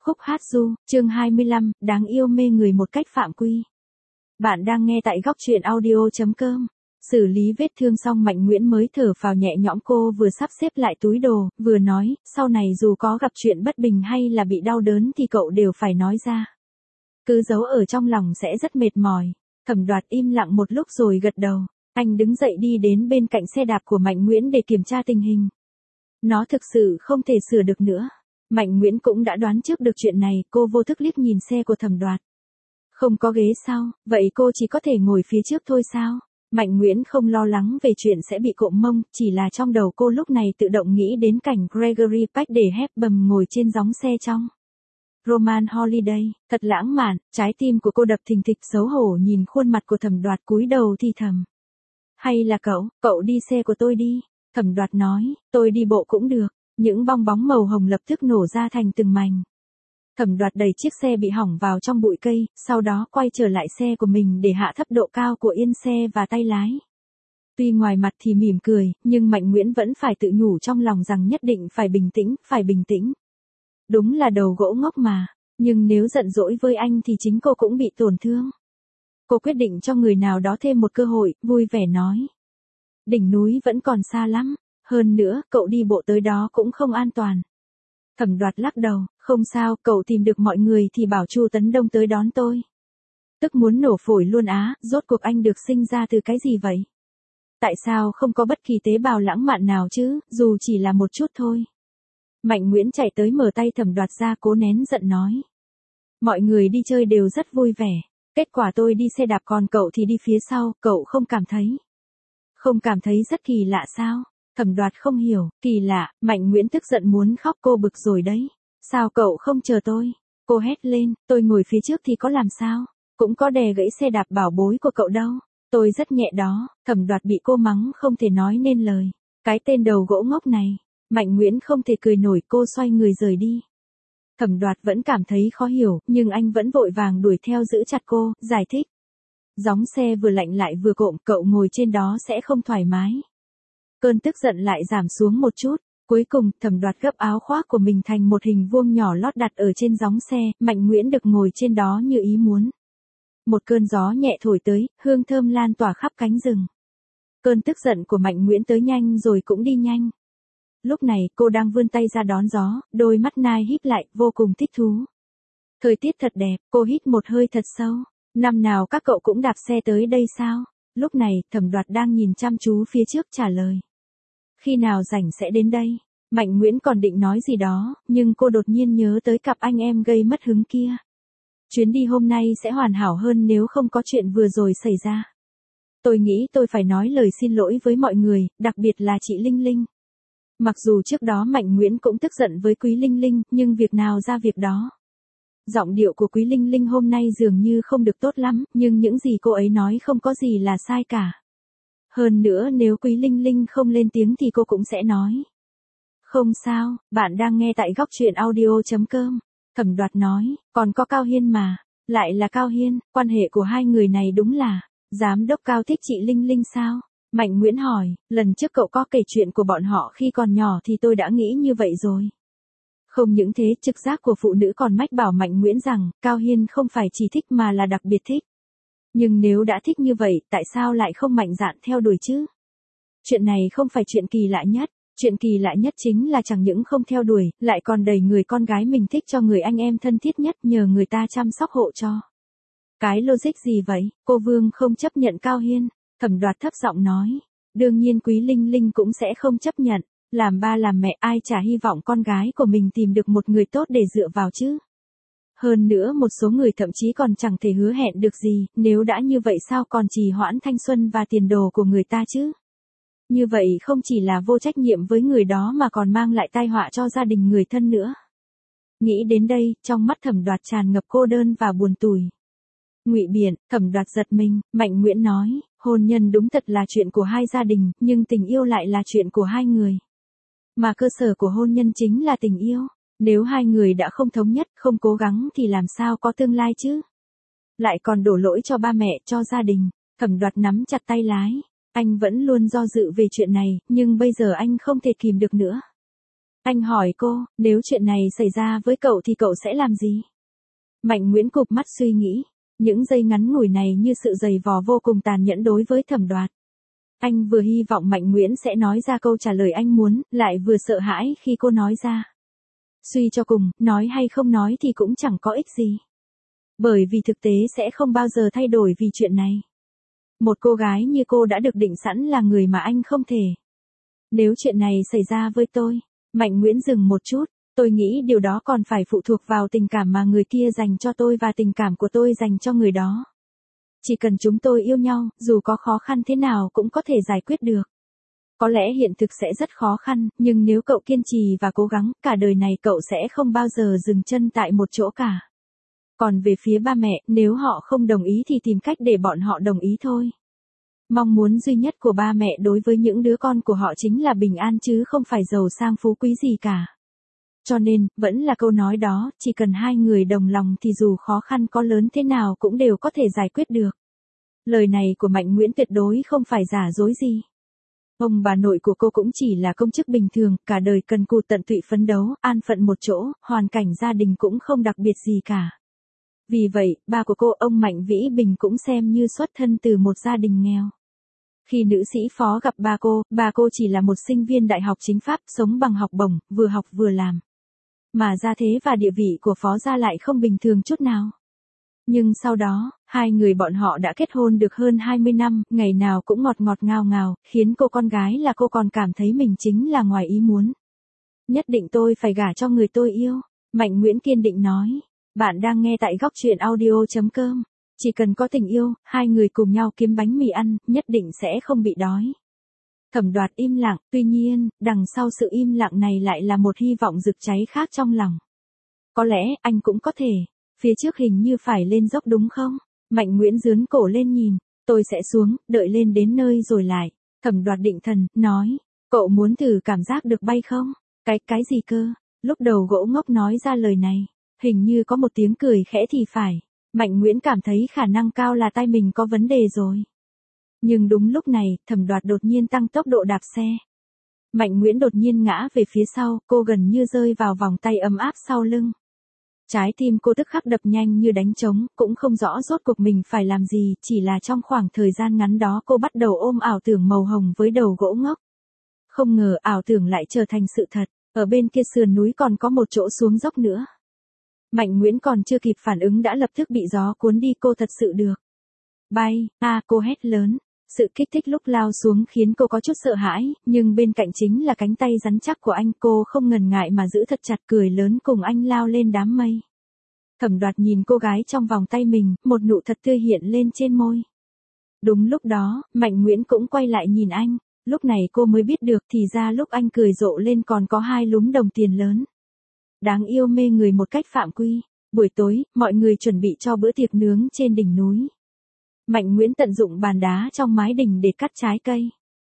Khúc hát ru, chương 25, đáng yêu mê người một cách phạm quy. Bạn đang nghe tại góc truyện audio.com. Xử lý vết thương xong Mạnh Nguyễn mới thở phào nhẹ nhõm, cô vừa sắp xếp lại túi đồ, vừa nói, sau này dù có gặp chuyện bất bình hay là bị đau đớn thì cậu đều phải nói ra. Cứ giấu ở trong lòng sẽ rất mệt mỏi. Thẩm Đoạt im lặng một lúc rồi gật đầu. Anh đứng dậy đi đến bên cạnh xe đạp của Mạnh Nguyễn để kiểm tra tình hình. Nó thực sự không thể sửa được nữa. Mạnh Nguyễn cũng đã đoán trước được chuyện này, cô vô thức liếc nhìn xe của Thẩm Đoạt. Không có ghế sau, vậy cô chỉ có thể ngồi phía trước thôi sao? Mạnh Nguyễn không lo lắng về chuyện sẽ bị cộm mông, chỉ là trong đầu cô lúc này tự động nghĩ đến cảnh Gregory Peck để Hepburn ngồi trên gióng xe trong Roman Holiday, thật lãng mạn. Trái tim của cô đập thình thịch, xấu hổ nhìn khuôn mặt của Thẩm Đoạt cúi đầu thì thầm. Hay là cậu đi xe của tôi đi. Thẩm Đoạt nói, tôi đi bộ cũng được. Những bong bóng màu hồng lập tức nổ ra thành từng mảnh. Thẩm Đoạt đẩy chiếc xe bị hỏng vào trong bụi cây, sau đó quay trở lại xe của mình để hạ thấp độ cao của yên xe và tay lái. Tuy ngoài mặt thì mỉm cười, nhưng Mạnh Nguyễn vẫn phải tự nhủ trong lòng rằng nhất định phải bình tĩnh. Đúng là đầu gỗ ngốc mà, nhưng nếu giận dỗi với anh thì chính cô cũng bị tổn thương. Cô quyết định cho người nào đó thêm một cơ hội, vui vẻ nói. Đỉnh núi vẫn còn xa lắm. Hơn nữa, cậu đi bộ tới đó cũng không an toàn. Thẩm Đoạt lắc đầu, không sao, cậu tìm được mọi người thì bảo Chu Tấn Đông tới đón tôi. Tức muốn nổ phổi luôn á, rốt cuộc anh được sinh ra từ cái gì vậy? Tại sao không có bất kỳ tế bào lãng mạn nào chứ, dù chỉ là một chút thôi. Mạnh Nguyễn chạy tới mở tay Thẩm Đoạt ra, cố nén giận nói. Mọi người đi chơi đều rất vui vẻ, kết quả tôi đi xe đạp còn cậu thì đi phía sau, cậu không cảm thấy rất kỳ lạ sao? Thẩm Đoạt không hiểu, kỳ lạ. Mạnh Nguyễn tức giận muốn khóc, cô bực rồi đấy. Sao cậu không chờ tôi? Cô hét lên, tôi ngồi phía trước thì có làm sao? Cũng có đè gãy xe đạp bảo bối của cậu đâu. Tôi rất nhẹ đó. Thẩm Đoạt bị cô mắng không thể nói nên lời. Cái tên đầu gỗ ngốc này. Mạnh Nguyễn không thể cười nổi, cô xoay người rời đi. Thẩm Đoạt vẫn cảm thấy khó hiểu, nhưng anh vẫn vội vàng đuổi theo giữ chặt cô, giải thích. Gióng xe vừa lạnh lại vừa cộm, cậu ngồi trên đó sẽ không thoải mái. Cơn tức giận lại giảm xuống một chút. Cuối cùng, Thẩm Đoạt gấp áo khoác của mình thành một hình vuông nhỏ lót đặt ở trên gióng xe, Mạnh Nguyễn được ngồi trên đó như ý muốn. Một cơn gió nhẹ thổi tới, hương thơm lan tỏa khắp cánh rừng. Cơn tức giận của Mạnh Nguyễn tới nhanh rồi cũng đi nhanh. Lúc này, cô đang vươn tay ra đón gió, đôi mắt nai híp lại, vô cùng thích thú. Thời tiết thật đẹp, cô hít một hơi thật sâu. Năm nào các cậu cũng đạp xe tới đây sao? Lúc này, Thẩm Đoạt đang nhìn chăm chú phía trước trả lời. Khi nào rảnh sẽ đến đây? Mạnh Nguyễn còn định nói gì đó, nhưng cô đột nhiên nhớ tới cặp anh em gây mất hứng kia. Chuyến đi hôm nay sẽ hoàn hảo hơn nếu không có chuyện vừa rồi xảy ra. Tôi nghĩ tôi phải nói lời xin lỗi với mọi người, đặc biệt là chị Linh Linh. Mặc dù trước đó Mạnh Nguyễn cũng tức giận với Quý Linh Linh, nhưng việc nào ra việc đó. Giọng điệu của Quý Linh Linh hôm nay dường như không được tốt lắm, nhưng những gì cô ấy nói không có gì là sai cả. Hơn nữa nếu Quý Linh Linh không lên tiếng thì cô cũng sẽ nói. Không sao, bạn đang nghe tại góc truyện audio.com. Thẩm Đoạt nói, còn có Cao Hiên mà. Lại là Cao Hiên, quan hệ của hai người này đúng là. Giám đốc Cao thích chị Linh Linh sao? Mạnh Nguyễn hỏi, lần trước cậu có kể chuyện của bọn họ khi còn nhỏ thì tôi đã nghĩ như vậy rồi. Không những thế, trực giác của phụ nữ còn mách bảo Mạnh Nguyễn rằng, Cao Hiên không phải chỉ thích mà là đặc biệt thích. Nhưng nếu đã thích như vậy, tại sao lại không mạnh dạn theo đuổi chứ? Chuyện này không phải chuyện kỳ lạ nhất. Chuyện kỳ lạ nhất chính là chẳng những không theo đuổi, lại còn đẩy người con gái mình thích cho người anh em thân thiết nhất nhờ người ta chăm sóc hộ cho. Cái logic gì vậy? Cô Vương không chấp nhận Cao Hiên. Thẩm Đoạt thấp giọng nói. Đương nhiên Quý Linh Linh cũng sẽ không chấp nhận. Làm ba làm mẹ ai chả hy vọng con gái của mình tìm được một người tốt để dựa vào chứ. Hơn nữa một số người thậm chí còn chẳng thể hứa hẹn được gì, nếu đã như vậy sao còn trì hoãn thanh xuân và tiền đồ của người ta chứ? Như vậy không chỉ là vô trách nhiệm với người đó mà còn mang lại tai họa cho gia đình người thân nữa. Nghĩ đến đây, trong mắt Thẩm Đoạt tràn ngập cô đơn và buồn tủi. Ngụy biện, Thẩm Đoạt giật mình, Mạnh Nguyễn nói, hôn nhân đúng thật là chuyện của hai gia đình, nhưng tình yêu lại là chuyện của hai người. Mà cơ sở của hôn nhân chính là tình yêu. Nếu hai người đã không thống nhất, không cố gắng thì làm sao có tương lai chứ? Lại còn đổ lỗi cho ba mẹ, cho gia đình. Thẩm Đoạt nắm chặt tay lái. Anh vẫn luôn do dự về chuyện này, nhưng bây giờ anh không thể kìm được nữa. Anh hỏi cô, nếu chuyện này xảy ra với cậu thì cậu sẽ làm gì? Mạnh Nguyễn cụp mắt suy nghĩ. Những giây ngắn ngủi này như sự giày vò vô cùng tàn nhẫn đối với Thẩm Đoạt. Anh vừa hy vọng Mạnh Nguyễn sẽ nói ra câu trả lời anh muốn, lại vừa sợ hãi khi cô nói ra. Suy cho cùng, nói hay không nói thì cũng chẳng có ích gì. Bởi vì thực tế sẽ không bao giờ thay đổi vì chuyện này. Một cô gái như cô đã được định sẵn là người mà anh không thể. Nếu chuyện này xảy ra với tôi, Mạnh Nguyễn dừng một chút, tôi nghĩ điều đó còn phải phụ thuộc vào tình cảm mà người kia dành cho tôi và tình cảm của tôi dành cho người đó. Chỉ cần chúng tôi yêu nhau, dù có khó khăn thế nào cũng có thể giải quyết được. Có lẽ hiện thực sẽ rất khó khăn, nhưng nếu cậu kiên trì và cố gắng, cả đời này cậu sẽ không bao giờ dừng chân tại một chỗ cả. Còn về phía ba mẹ, nếu họ không đồng ý thì tìm cách để bọn họ đồng ý thôi. Mong muốn duy nhất của ba mẹ đối với những đứa con của họ chính là bình an chứ không phải giàu sang phú quý gì cả. Cho nên, vẫn là câu nói đó, chỉ cần hai người đồng lòng thì dù khó khăn có lớn thế nào cũng đều có thể giải quyết được. Lời này của Mạnh Nguyễn tuyệt đối không phải giả dối gì. Ông bà nội của cô cũng chỉ là công chức bình thường, cả đời cần cù tận tụy phấn đấu, an phận một chỗ, hoàn cảnh gia đình cũng không đặc biệt gì cả. Vì vậy, ba của cô, ông Mạnh Vĩ Bình cũng xem như xuất thân từ một gia đình nghèo. Khi nữ sĩ Phó gặp ba cô chỉ là một sinh viên đại học chính pháp, sống bằng học bổng, vừa học vừa làm. Mà gia thế và địa vị của Phó gia lại không bình thường chút nào. Nhưng sau đó, hai người bọn họ đã kết hôn được hơn 20 năm, ngày nào cũng ngọt ngọt ngào ngào, khiến cô con gái là cô còn cảm thấy mình chính là ngoài ý muốn. Nhất định tôi phải gả cho người tôi yêu, Mạnh Nguyễn kiên định nói. Bạn đang nghe tại Góc Truyện Audio.com. Chỉ cần có tình yêu, hai người cùng nhau kiếm bánh mì ăn, nhất định sẽ không bị đói. Thẩm Đoạt im lặng, tuy nhiên, đằng sau sự im lặng này lại là một hy vọng rực cháy khác trong lòng. Có lẽ, anh cũng có thể. Phía trước hình như phải lên dốc đúng không? Mạnh Nguyễn giương cổ lên nhìn. Tôi sẽ xuống, đợi lên đến nơi rồi lại. Thẩm Đoạt định thần, nói. Cậu muốn thử cảm giác được bay không? Cái gì cơ? Lúc đầu Gỗ Ngốc nói ra lời này. Hình như có một tiếng cười khẽ thì phải. Mạnh Nguyễn cảm thấy khả năng cao là tay mình có vấn đề rồi. Nhưng đúng lúc này, Thẩm Đoạt đột nhiên tăng tốc độ đạp xe. Mạnh Nguyễn đột nhiên ngã về phía sau, cô gần như rơi vào vòng tay ấm áp sau lưng. Trái tim cô tức khắc đập nhanh như đánh trống, cũng không rõ rốt cuộc mình phải làm gì, chỉ là trong khoảng thời gian ngắn đó cô bắt đầu ôm ảo tưởng màu hồng với đầu Gỗ Ngốc. Không ngờ ảo tưởng lại trở thành sự thật, ở bên kia sườn núi còn có một chỗ xuống dốc nữa. Mạnh Nguyễn còn chưa kịp phản ứng đã lập tức bị gió cuốn đi, cô thật sự được. Bay, cô hét lớn. Sự kích thích lúc lao xuống khiến cô có chút sợ hãi, nhưng bên cạnh chính là cánh tay rắn chắc của anh, cô không ngần ngại mà giữ thật chặt, cười lớn cùng anh lao lên đám mây. Thẩm Đoạt nhìn cô gái trong vòng tay mình, một nụ thật tươi hiện lên trên môi. Đúng lúc đó, Mạnh Nguyễn cũng quay lại nhìn anh, lúc này cô mới biết được thì ra lúc anh cười rộ lên còn có 2 lúm đồng tiền lớn. Đáng yêu mê người một cách phạm quy. Buổi tối, mọi người chuẩn bị cho bữa tiệc nướng trên đỉnh núi. Mạnh Nguyễn tận dụng bàn đá trong mái đình để cắt trái cây.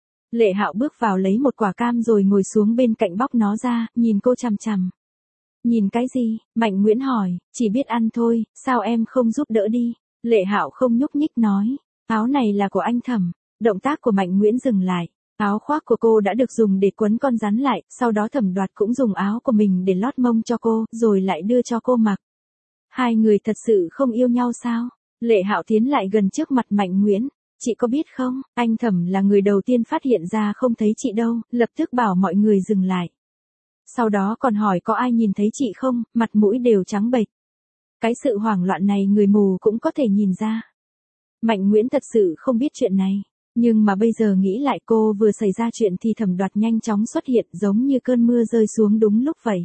Lệ Hạo bước vào lấy một quả cam rồi ngồi xuống bên cạnh bóc nó ra, nhìn cô chằm chằm. Nhìn cái gì? Mạnh Nguyễn hỏi, chỉ biết ăn thôi, sao em không giúp đỡ đi? Lệ Hạo không nhúc nhích nói, áo này là của anh Thẩm. Động tác của Mạnh Nguyễn dừng lại. Áo khoác của cô đã được dùng để quấn con rắn lại, sau đó Thẩm Đoạt cũng dùng áo của mình để lót mông cho cô, rồi lại đưa cho cô mặc. Hai người thật sự không yêu nhau sao? Lệ Hạo tiến lại gần trước mặt Mạnh Nguyễn. Chị có biết không, anh Thẩm là người đầu tiên phát hiện ra không thấy chị đâu, lập tức bảo mọi người dừng lại. Sau đó còn hỏi có ai nhìn thấy chị không, mặt mũi đều trắng bệch. Cái sự hoảng loạn này người mù cũng có thể nhìn ra. Mạnh Nguyễn thật sự không biết chuyện này. Nhưng mà bây giờ nghĩ lại, cô vừa xảy ra chuyện thì Thẩm Đoạt nhanh chóng xuất hiện giống như cơn mưa rơi xuống đúng lúc vậy.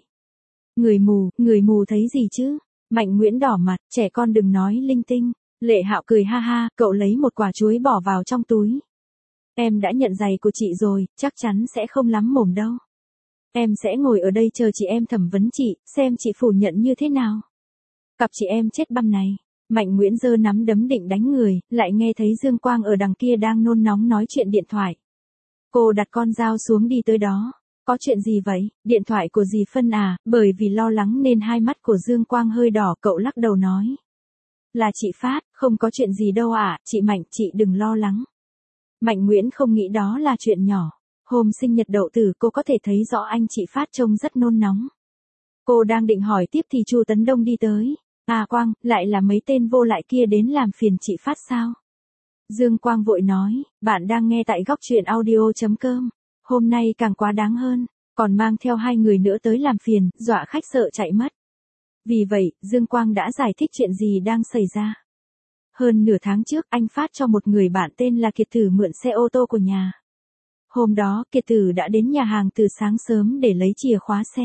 Người mù thấy gì chứ? Mạnh Nguyễn đỏ mặt, trẻ con đừng nói linh tinh. Lệ Hạo cười ha ha, cậu lấy một quả chuối bỏ vào trong túi. Em đã nhận giày của chị rồi, chắc chắn sẽ không lắm mồm đâu. Em sẽ ngồi ở đây chờ chị em thẩm vấn chị, xem chị phủ nhận như thế nào. Cặp chị em chết băm này. Mạnh Nguyễn giơ nắm đấm định đánh người, lại nghe thấy Dương Quang ở đằng kia đang nôn nóng nói chuyện điện thoại. Cô đặt con dao xuống đi tới đó. Có chuyện gì vậy? Điện thoại của dì Phân à? Bởi vì lo lắng nên hai mắt của Dương Quang hơi đỏ, cậu lắc đầu nói. Là chị Phát, không có chuyện gì đâu ạ, chị Mạnh, chị đừng lo lắng. Mạnh Nguyễn không nghĩ đó là chuyện nhỏ. Hôm sinh nhật Đậu Tử cô có thể thấy rõ anh chị Phát trông rất nôn nóng. Cô đang định hỏi tiếp thì Chu Tấn Đông đi tới. À Quang, lại là mấy tên vô lại kia đến làm phiền chị Phát sao? Dương Quang vội nói, bạn đang nghe tại góc truyện audio.com. Hôm nay càng quá đáng hơn, còn mang theo 2 người nữa tới làm phiền, dọa khách sợ chạy mất. Vì vậy, Dương Quang đã giải thích chuyện gì đang xảy ra. Hơn nửa tháng trước, anh Phát cho một người bạn tên là Kiệt Tử mượn xe ô tô của nhà. Hôm đó, Kiệt Tử đã đến nhà hàng từ sáng sớm để lấy chìa khóa xe.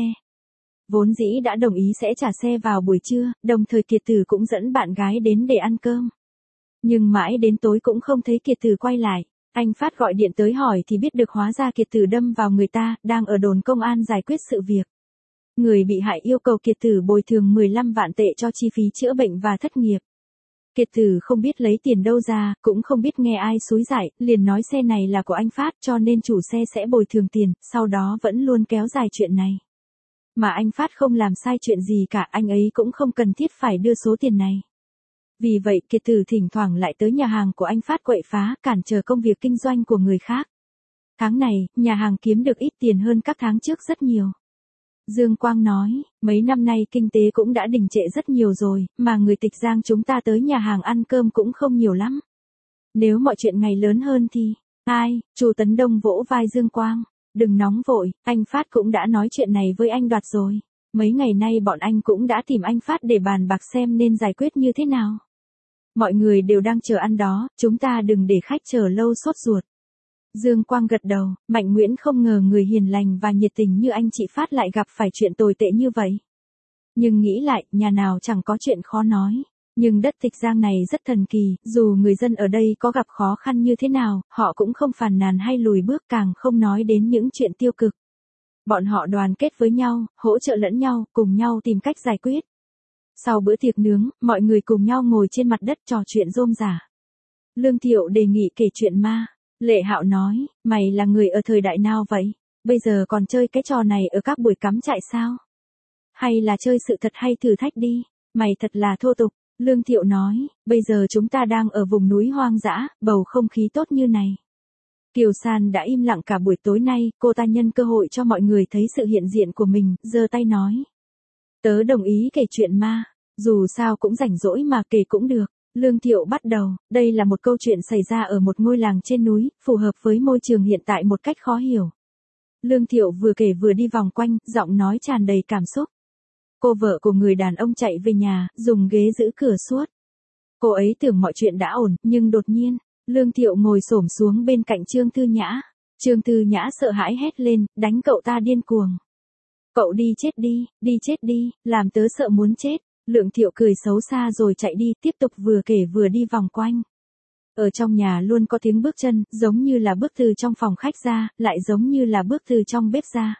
Vốn dĩ đã đồng ý sẽ trả xe vào buổi trưa, đồng thời Kiệt Tử cũng dẫn bạn gái đến để ăn cơm. Nhưng mãi đến tối cũng không thấy Kiệt Tử quay lại. Anh Phát gọi điện tới hỏi thì biết được hóa ra Kiệt Tử đâm vào người ta, đang ở đồn công an giải quyết sự việc. Người bị hại yêu cầu Kiệt Tử bồi thường 15 vạn tệ cho chi phí chữa bệnh và thất nghiệp. Kiệt Tử không biết lấy tiền đâu ra, cũng không biết nghe ai xúi dại, liền nói xe này là của anh Phát cho nên chủ xe sẽ bồi thường tiền, sau đó vẫn luôn kéo dài chuyện này. Mà anh Phát không làm sai chuyện gì cả, anh ấy cũng không cần thiết phải đưa số tiền này. Vì vậy Kiệt Tử thỉnh thoảng lại tới nhà hàng của anh Phát quậy phá, cản trở công việc kinh doanh của người khác. Tháng này, nhà hàng kiếm được ít tiền hơn các tháng trước rất nhiều. Dương Quang nói, mấy năm nay kinh tế cũng đã đình trệ rất nhiều rồi, mà người Tịch Giang chúng ta tới nhà hàng ăn cơm cũng không nhiều lắm. Nếu mọi chuyện ngày lớn hơn thì, ai, Chu Tấn Đông vỗ vai Dương Quang, đừng nóng vội, anh Phát cũng đã nói chuyện này với anh Đoạt rồi. Mấy ngày nay bọn anh cũng đã tìm anh Phát để bàn bạc xem nên giải quyết như thế nào. Mọi người đều đang chờ ăn đó, chúng ta đừng để khách chờ lâu sốt ruột. Dương Quang gật đầu, Mạnh Nguyễn không ngờ người hiền lành và nhiệt tình như anh chị Phát lại gặp phải chuyện tồi tệ như vậy. Nhưng nghĩ lại, nhà nào chẳng có chuyện khó nói. Nhưng đất Tịch Giang này rất thần kỳ, dù người dân ở đây có gặp khó khăn như thế nào, họ cũng không phàn nàn hay lùi bước, càng không nói đến những chuyện tiêu cực. Bọn họ đoàn kết với nhau, hỗ trợ lẫn nhau, cùng nhau tìm cách giải quyết. Sau bữa tiệc nướng, mọi người cùng nhau ngồi trên mặt đất trò chuyện rôm rả. Lương Thiệu đề nghị kể chuyện ma. Lệ Hạo nói, mày là người ở thời đại nào vậy? Bây giờ còn chơi cái trò này ở các buổi cắm trại sao? Hay là chơi sự thật hay thử thách đi? Mày thật là thô tục. Lương Thiệu nói, bây giờ chúng ta đang ở vùng núi hoang dã, bầu không khí tốt như này. Kiều San đã im lặng cả buổi tối nay, cô ta nhân cơ hội cho mọi người thấy sự hiện diện của mình, giơ tay nói. Tớ đồng ý kể chuyện ma, dù sao cũng rảnh rỗi mà kể cũng được. Lương Thiệu bắt đầu, đây là một câu chuyện xảy ra ở một ngôi làng trên núi, phù hợp với môi trường hiện tại một cách khó hiểu. Lương Thiệu vừa kể vừa đi vòng quanh, giọng nói tràn đầy cảm xúc. Cô vợ của người đàn ông chạy về nhà, dùng ghế giữ cửa suốt. Cô ấy tưởng mọi chuyện đã ổn, nhưng đột nhiên, Lương Thiệu ngồi xổm xuống bên cạnh Trương Tư Nhã. Trương Tư Nhã sợ hãi hét lên, đánh cậu ta điên cuồng. Cậu đi chết đi, làm tớ sợ muốn chết. Lương Thiệu cười xấu xa rồi chạy đi, tiếp tục vừa kể vừa đi vòng quanh. Ở trong nhà luôn có tiếng bước chân, giống như là bước từ trong phòng khách ra, lại giống như là bước từ trong bếp ra.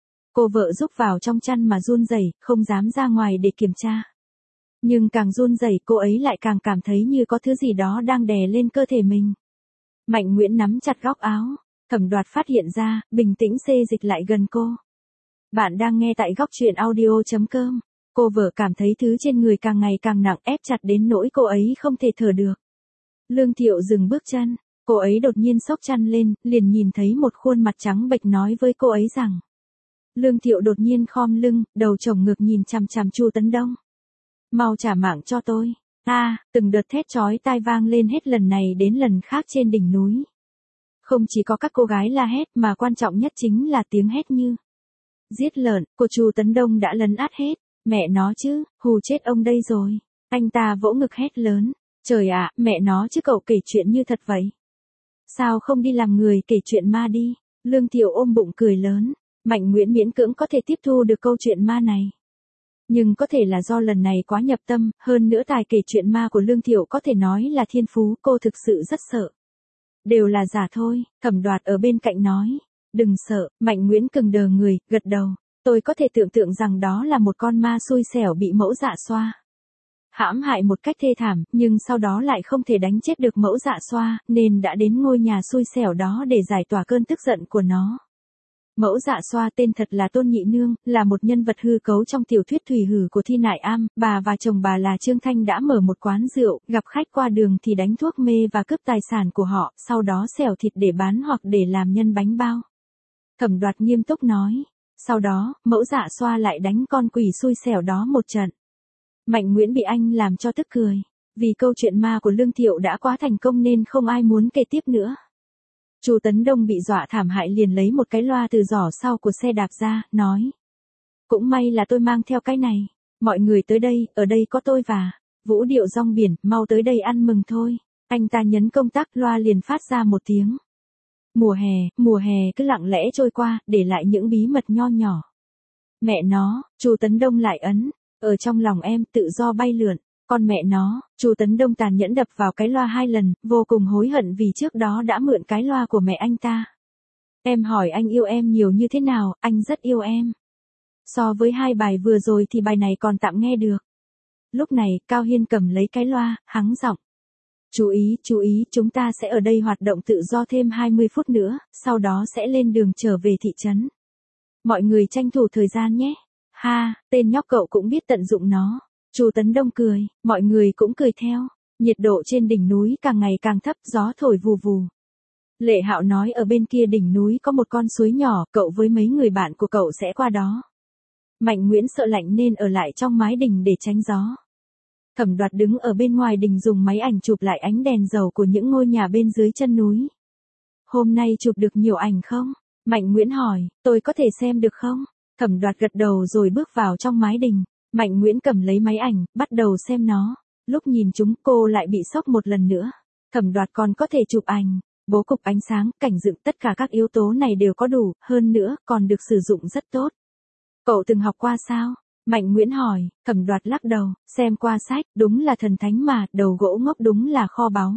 Cô vợ rúc vào trong chăn mà run rẩy, không dám ra ngoài để kiểm tra. Nhưng càng run rẩy cô ấy lại càng cảm thấy như có thứ gì đó đang đè lên cơ thể mình. Mạnh Nguyễn nắm chặt góc áo, Thẩm Đoạt phát hiện ra, bình tĩnh xê dịch lại gần cô. Bạn đang nghe tại góc truyện audio.com. Cô vợ cảm thấy thứ trên người càng ngày càng nặng, ép chặt đến nỗi cô ấy không thể thở được. Lương Thiệu dừng bước chân, cô ấy đột nhiên xốc chăn lên, liền nhìn thấy một khuôn mặt trắng bệch nói với cô ấy rằng. Lương Thiệu đột nhiên khom lưng, đầu chồng ngực nhìn chằm chằm Chu Tấn Đông. Mau trả mạng cho tôi. Từng đợt thét chói tai vang lên hết lần này đến lần khác trên đỉnh núi. Không chỉ có các cô gái la hét mà quan trọng nhất chính là tiếng hét như. Giết lợn, của Chu Tấn Đông đã lấn át hết. Mẹ nó chứ, hù chết ông đây rồi. Anh ta vỗ ngực hét lớn. Trời ạ, mẹ nó chứ cậu kể chuyện như thật vậy. Sao không đi làm người kể chuyện ma đi. Lương Thiệu ôm bụng cười lớn. Mạnh Nguyễn miễn cưỡng có thể tiếp thu được câu chuyện ma này. Nhưng có thể là do lần này quá nhập tâm, hơn nữa tài kể chuyện ma của Lương Thiệu có thể nói là thiên phú, cô thực sự rất sợ. Đều là giả thôi, Thẩm Đoạt ở bên cạnh nói. Đừng sợ, Mạnh Nguyễn cứng đờ người, gật đầu. Tôi có thể tưởng tượng rằng đó là một con ma xui xẻo bị mẫu dạ xoa hãm hại một cách thê thảm, nhưng sau đó lại không thể đánh chết được mẫu dạ xoa, nên đã đến ngôi nhà xui xẻo đó để giải tỏa cơn tức giận của nó. Mẫu dạ xoa tên thật là Tôn Nhị Nương, là một nhân vật hư cấu trong tiểu thuyết Thủy Hử của Thi Nại Am. Bà và chồng bà là Trương Thanh đã mở một quán rượu, gặp khách qua đường thì đánh thuốc mê và cướp tài sản của họ, sau đó xẻo thịt để bán hoặc để làm nhân bánh bao. Thẩm Đoạt nghiêm túc nói. Sau đó, Mẫu Dạ Xoa lại đánh con quỷ xui xẻo đó một trận. Mạnh Nguyễn bị anh làm cho tức cười. Vì câu chuyện ma của Lương Thiệu đã quá thành công nên không ai muốn kể tiếp nữa. Chu Tấn Đông bị dọa thảm hại liền lấy một cái loa từ giỏ sau của xe đạp ra, nói. Cũng may là tôi mang theo cái này. Mọi người tới đây, ở đây có tôi và Vũ Điệu Rong Biển, mau tới đây ăn mừng thôi. Anh ta nhấn công tắc, loa liền phát ra một tiếng. Mùa hè cứ lặng lẽ trôi qua, để lại những bí mật nho nhỏ. Mẹ nó, Chu Tấn Đông lại ấn. Ở trong lòng em tự do bay lượn. Con mẹ nó, Chu Tấn Đông tàn nhẫn đập vào cái loa 2 lần, vô cùng hối hận vì trước đó đã mượn cái loa của mẹ anh ta. Em hỏi anh yêu em nhiều như thế nào, anh rất yêu em. So với 2 bài vừa rồi thì bài này còn tạm nghe được. Lúc này, Cao Hiên cầm lấy cái loa, hắng giọng. Chú ý, chúng ta sẽ ở đây hoạt động tự do thêm 20 phút nữa, sau đó sẽ lên đường trở về thị trấn. Mọi người tranh thủ thời gian nhé. Ha, tên nhóc cậu cũng biết tận dụng nó. Chu Tấn Đông cười, mọi người cũng cười theo. Nhiệt độ trên đỉnh núi càng ngày càng thấp, gió thổi vù vù. Lệ Hạo nói ở bên kia đỉnh núi có một con suối nhỏ, cậu với mấy người bạn của cậu sẽ qua đó. Mạnh Nguyễn sợ lạnh nên ở lại trong mái đình để tránh gió. Thẩm Đoạt đứng ở bên ngoài đình dùng máy ảnh chụp lại ánh đèn dầu của những ngôi nhà bên dưới chân núi. Hôm nay chụp được nhiều ảnh không? Mạnh Nguyễn hỏi, tôi có thể xem được không? Thẩm Đoạt gật đầu rồi bước vào trong mái đình. Mạnh Nguyễn cầm lấy máy ảnh, bắt đầu xem nó. Lúc nhìn chúng cô lại bị sốc một lần nữa. Thẩm Đoạt còn có thể chụp ảnh. Bố cục ánh sáng, cảnh dựng tất cả các yếu tố này đều có đủ, hơn nữa còn được sử dụng rất tốt. Cậu từng học qua sao? Mạnh Nguyễn hỏi. Thẩm Đoạt lắc đầu, xem qua sách, đúng là thần thánh mà, đầu gỗ ngốc đúng là kho báu.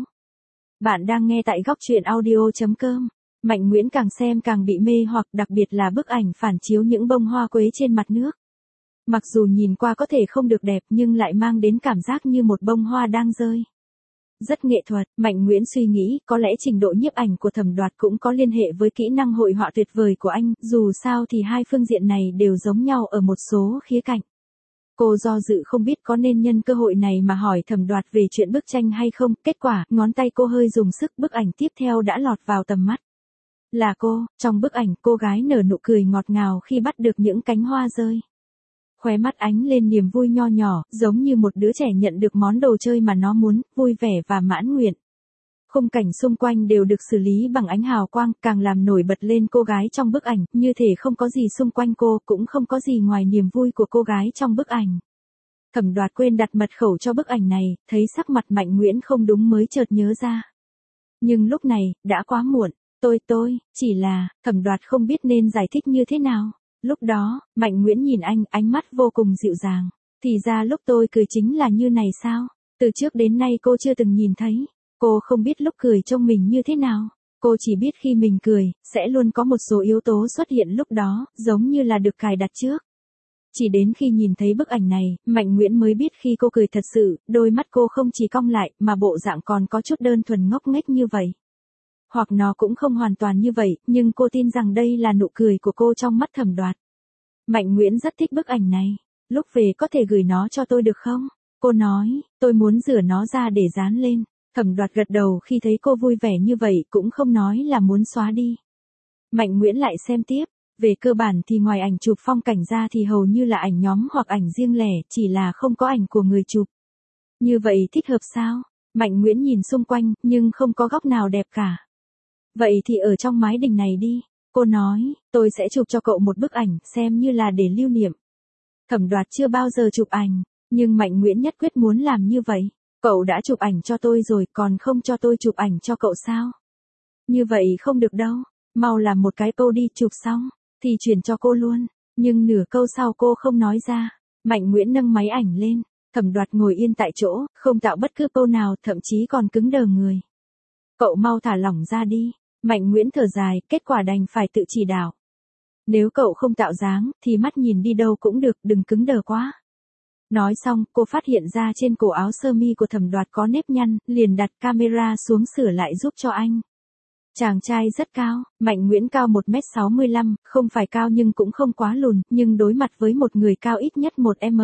Bạn đang nghe tại góc truyện audio.com. Mạnh Nguyễn càng xem càng bị mê hoặc, đặc biệt là bức ảnh phản chiếu những bông hoa quế trên mặt nước. Mặc dù nhìn qua có thể không được đẹp nhưng lại mang đến cảm giác như một bông hoa đang rơi. Rất nghệ thuật, Mạnh Nguyễn suy nghĩ, có lẽ trình độ nhiếp ảnh của Thẩm Đoạt cũng có liên hệ với kỹ năng hội họa tuyệt vời của anh, dù sao thì hai phương diện này đều giống nhau ở một số khía cạnh. Cô do dự không biết có nên nhân cơ hội này mà hỏi Thẩm Đoạt về chuyện bức tranh hay không, kết quả, ngón tay cô hơi dùng sức, bức ảnh tiếp theo đã lọt vào tầm mắt. Là cô, trong bức ảnh, cô gái nở nụ cười ngọt ngào khi bắt được những cánh hoa rơi. Khóe mắt ánh lên niềm vui nho nhỏ, giống như một đứa trẻ nhận được món đồ chơi mà nó muốn, vui vẻ và mãn nguyện. Khung cảnh xung quanh đều được xử lý bằng ánh hào quang, càng làm nổi bật lên cô gái trong bức ảnh, như thể không có gì xung quanh cô, cũng không có gì ngoài niềm vui của cô gái trong bức ảnh. Thẩm Đoạt quên đặt mật khẩu cho bức ảnh này, thấy sắc mặt Mạnh Nguyễn không đúng mới chợt nhớ ra. Nhưng lúc này, đã quá muộn, tôi, chỉ là, Thẩm Đoạt không biết nên giải thích như thế nào. Lúc đó, Mạnh Nguyễn nhìn anh, ánh mắt vô cùng dịu dàng. Thì ra lúc tôi cười chính là như này sao? Từ trước đến nay cô chưa từng nhìn thấy. Cô không biết lúc cười trông mình như thế nào. Cô chỉ biết khi mình cười, sẽ luôn có một số yếu tố xuất hiện lúc đó, giống như là được cài đặt trước. Chỉ đến khi nhìn thấy bức ảnh này, Mạnh Nguyễn mới biết khi cô cười thật sự, đôi mắt cô không chỉ cong lại, mà bộ dạng còn có chút đơn thuần ngốc nghếch như vậy. Hoặc nó cũng không hoàn toàn như vậy, nhưng cô tin rằng đây là nụ cười của cô trong mắt Thẩm Đoạt. Mạnh Nguyễn rất thích bức ảnh này. Lúc về có thể gửi nó cho tôi được không? Cô nói, tôi muốn rửa nó ra để dán lên. Thẩm Đoạt gật đầu khi thấy cô vui vẻ như vậy, cũng không nói là muốn xóa đi. Mạnh Nguyễn lại xem tiếp. Về cơ bản thì ngoài ảnh chụp phong cảnh ra thì hầu như là ảnh nhóm hoặc ảnh riêng lẻ, chỉ là không có ảnh của người chụp. Như vậy thích hợp sao? Mạnh Nguyễn nhìn xung quanh, nhưng không có góc nào đẹp cả. Vậy thì ở trong mái đình này đi. Cô nói, tôi sẽ chụp cho cậu một bức ảnh, xem như là để lưu niệm. Thẩm Đoạt chưa bao giờ chụp ảnh, nhưng Mạnh Nguyễn nhất quyết muốn làm như vậy. Cậu đã chụp ảnh cho tôi rồi, còn không cho tôi chụp ảnh cho cậu sao? Như vậy không được đâu, mau làm một cái câu đi, chụp xong, thì chuyển cho cô luôn. Nhưng nửa câu sau cô không nói ra. Mạnh Nguyễn nâng máy ảnh lên, Thẩm Đoạt ngồi yên tại chỗ, không tạo bất cứ câu nào, thậm chí còn cứng đờ người. Cậu mau thả lỏng ra đi. Mạnh Nguyễn thở dài, kết quả đành phải tự chỉ đạo. Nếu cậu không tạo dáng, thì mắt nhìn đi đâu cũng được, đừng cứng đờ quá. Nói xong, cô phát hiện ra trên cổ áo sơ mi của Thẩm Đoạt có nếp nhăn, liền đặt camera xuống sửa lại giúp cho anh. Chàng trai rất cao, Mạnh Nguyễn cao 1m65, không phải cao nhưng cũng không quá lùn, nhưng đối mặt với một người cao ít nhất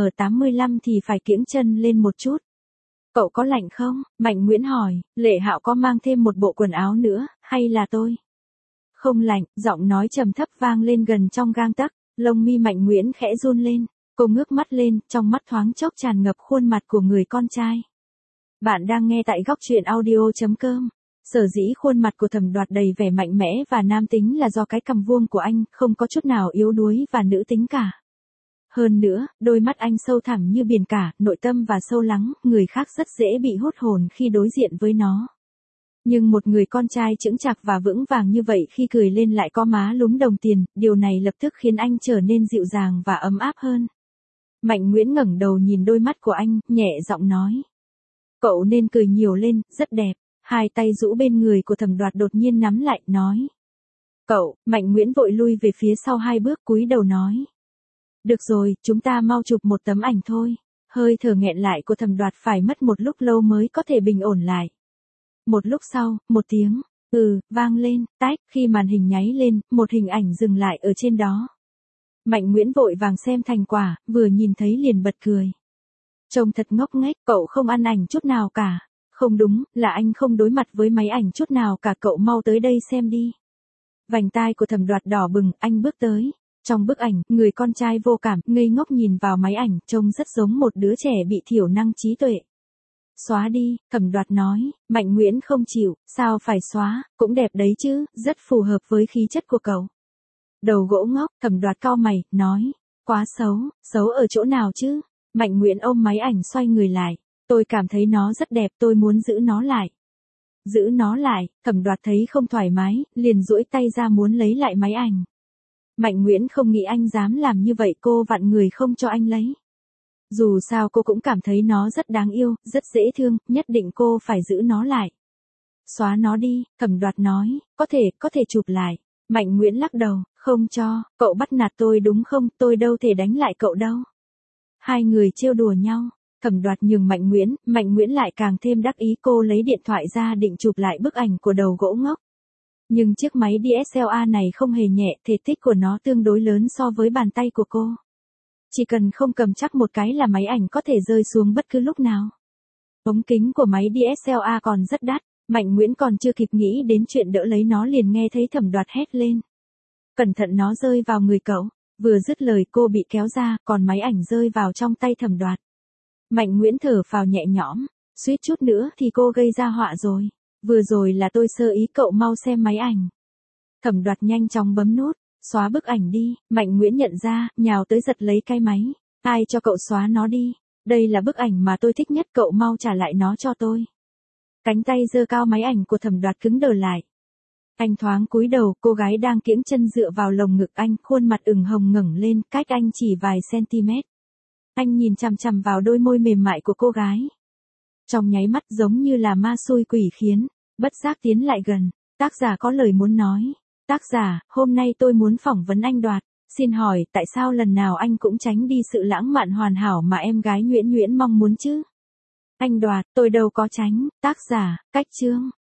1m85 thì phải kiễng chân lên một chút. Cậu có lạnh không? Mạnh Nguyễn hỏi. Lệ Hạo có mang thêm một bộ quần áo nữa, hay là tôi? Không lạnh, giọng nói trầm thấp vang lên gần trong gang tấc, lông mi Mạnh Nguyễn khẽ run lên, cô ngước mắt lên, trong mắt thoáng chốc tràn ngập khuôn mặt của người con trai. Bạn đang nghe tại góc truyện audio.com. Sở dĩ khuôn mặt của Thẩm Đoạt đầy vẻ mạnh mẽ và nam tính là do cái cằm vuông của anh không có chút nào yếu đuối và nữ tính cả. Hơn nữa, đôi mắt anh sâu thẳm như biển cả, nội tâm và sâu lắng, người khác rất dễ bị hút hồn khi đối diện với nó. Nhưng một người con trai chững chạc và vững vàng như vậy khi cười lên lại có má lúm đồng tiền, điều này lập tức khiến anh trở nên dịu dàng và ấm áp hơn. Mạnh Nguyễn ngẩng đầu nhìn đôi mắt của anh, nhẹ giọng nói. Cậu nên cười nhiều lên, rất đẹp. Hai tay rũ bên người của Thẩm Đoạt đột nhiên nắm lại, nói. Cậu, Mạnh Nguyễn vội lui về phía sau 2 bước cúi đầu nói. Được rồi, chúng ta mau chụp một tấm ảnh thôi. Hơi thở nghẹn lại của Thẩm Đoạt phải mất một lúc lâu mới có thể bình ổn lại. Một lúc sau, một tiếng, vang lên, tách, khi màn hình nháy lên, một hình ảnh dừng lại ở trên đó. Mạnh Nguyễn vội vàng xem thành quả, vừa nhìn thấy liền bật cười. Trông thật ngốc nghếch, cậu không ăn ảnh chút nào cả. Không đúng, là anh không đối mặt với máy ảnh chút nào cả, cậu mau tới đây xem đi. Vành tai của Thẩm Đoạt đỏ bừng, anh bước tới. Trong bức ảnh, người con trai vô cảm, ngây ngốc nhìn vào máy ảnh, trông rất giống một đứa trẻ bị thiểu năng trí tuệ. Xóa đi, Thẩm Đoạt nói. Mạnh Nguyễn không chịu, sao phải xóa, cũng đẹp đấy chứ, rất phù hợp với khí chất của cậu. Đầu gỗ ngốc, Thẩm Đoạt cau mày, nói. Quá xấu, xấu ở chỗ nào chứ? Mạnh Nguyễn ôm máy ảnh xoay người lại. Tôi cảm thấy nó rất đẹp, tôi muốn giữ nó lại. Giữ nó lại, Thẩm Đoạt thấy không thoải mái, liền duỗi tay ra muốn lấy lại máy ảnh. Mạnh Nguyễn không nghĩ anh dám làm như vậy, cô vặn người không cho anh lấy. Dù sao cô cũng cảm thấy nó rất đáng yêu, rất dễ thương, nhất định cô phải giữ nó lại. Xóa nó đi, Thẩm Đoạt nói, có thể chụp lại. Mạnh Nguyễn lắc đầu, không cho, cậu bắt nạt tôi đúng không, tôi đâu thể đánh lại cậu đâu. Hai người trêu đùa nhau. Thẩm Đoạt nhường Mạnh Nguyễn lại càng thêm đắc ý, cô lấy điện thoại ra định chụp lại bức ảnh của đầu gỗ ngốc. Nhưng chiếc máy DSLR này không hề nhẹ, thể tích của nó tương đối lớn so với bàn tay của cô. Chỉ cần không cầm chắc một cái là máy ảnh có thể rơi xuống bất cứ lúc nào. Ống kính của máy DSLR còn rất đắt, Mạnh Nguyễn còn chưa kịp nghĩ đến chuyện đỡ lấy nó liền nghe thấy Thẩm Đoạt hét lên. Cẩn thận nó rơi vào người cậu. Vừa dứt lời cô bị kéo ra, còn máy ảnh rơi vào trong tay Thẩm Đoạt. Mạnh Nguyễn thở phào nhẹ nhõm, suýt chút nữa thì cô gây ra họa rồi. Vừa rồi là tôi sơ ý, cậu mau xem máy ảnh. Thẩm Đoạt nhanh chóng bấm nút, xóa bức ảnh đi. Mạnh Nguyễn nhận ra, nhào tới giật lấy cái máy. Ai cho cậu xóa nó đi? Đây là bức ảnh mà tôi thích nhất, cậu mau trả lại nó cho tôi. Cánh tay giơ cao máy ảnh của Thẩm Đoạt cứng đờ lại. Anh thoáng cúi đầu, cô gái đang kiễng chân dựa vào lồng ngực anh, khuôn mặt ửng hồng ngẩng lên, cách anh chỉ vài cm. Anh nhìn chằm chằm vào đôi môi mềm mại của cô gái. Trong nháy mắt giống như là ma xui quỷ khiến, bất giác tiến lại gần. Tác giả có lời muốn nói. Tác giả, hôm nay tôi muốn phỏng vấn anh Đoạt. Xin hỏi, tại sao lần nào anh cũng tránh đi sự lãng mạn hoàn hảo mà em gái Nguyễn Nguyễn mong muốn chứ? Anh Đoạt, tôi đâu có tránh. Tác giả, Cách Chương.